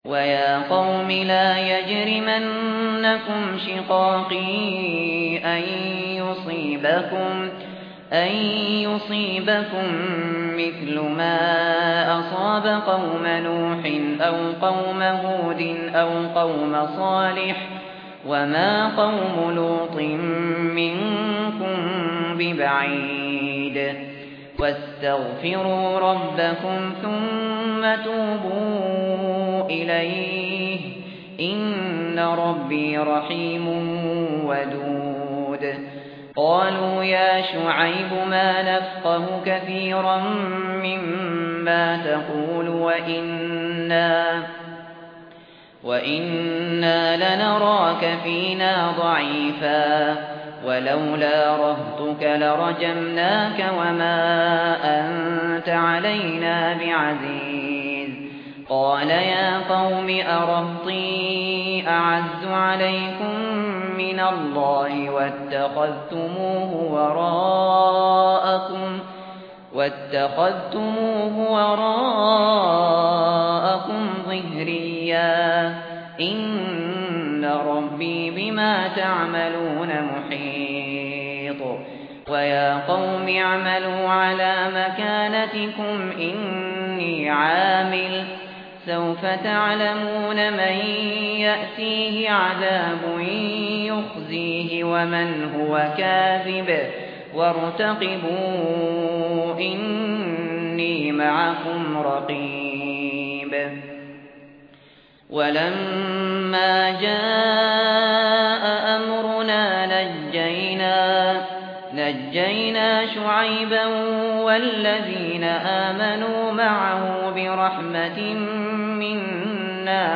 وَيَا قَوْمِ لَا يَجْرِمَنَّكُمْ شِقَاقِي أَن يُصِيبَكُم مِّثْلُ مَا أَصَابَ قَوْمَ نُوحٍ أَوْ قَوْمَ هُودٍ أَوْ قَوْمَ صَالِحٍ وَمَا قَوْمُ لُوطٍ مِّنكُم بِبَعِيدٍ وَاسْتَغْفِرُوا رَبَّكُمْ ثُمَّ تُوبُوا إِلَيْهِ إِنَّ رَبِّي رَحِيمٌ وَدُودٌ قالوا يا شعيب ما نفقه كثيرا مما تقول وإنا لنراك فينا ضعيفا ولولا رهطك لرجمناك وما أنت علينا بعزيز قال يا قوم أرهطي أعز عليكم من الله واتخذتموه وراءكم ظهريا إن ربي بما تعملون محيط ويا قوم اعملوا على مكانتكم إني عامل سوف تعلمون من يأتيه عذاب يخزيه ومن هو كاذب وارتقبوا إني معكم رقيب ولما جاء أمرنا نجينا شعيبا والذين آمنوا معه برحمة منا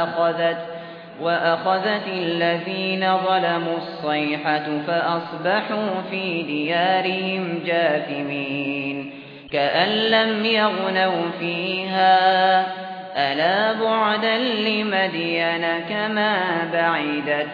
وأخذت الذين ظلموا الصيحة فأصبحوا في ديارهم جاثمين كأن لم يغنوا فيها ألا بعدا لمدين كما بعدت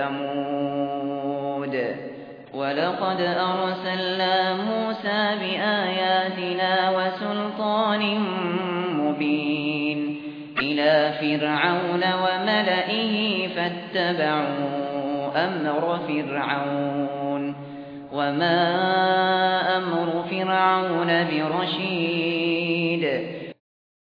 ثمود ولقد أرسلنا موسى بآياتنا وسلطان مبين إلى فرعون وملئه فاتبعوا أمر فرعون وما أمر فرعون برشيد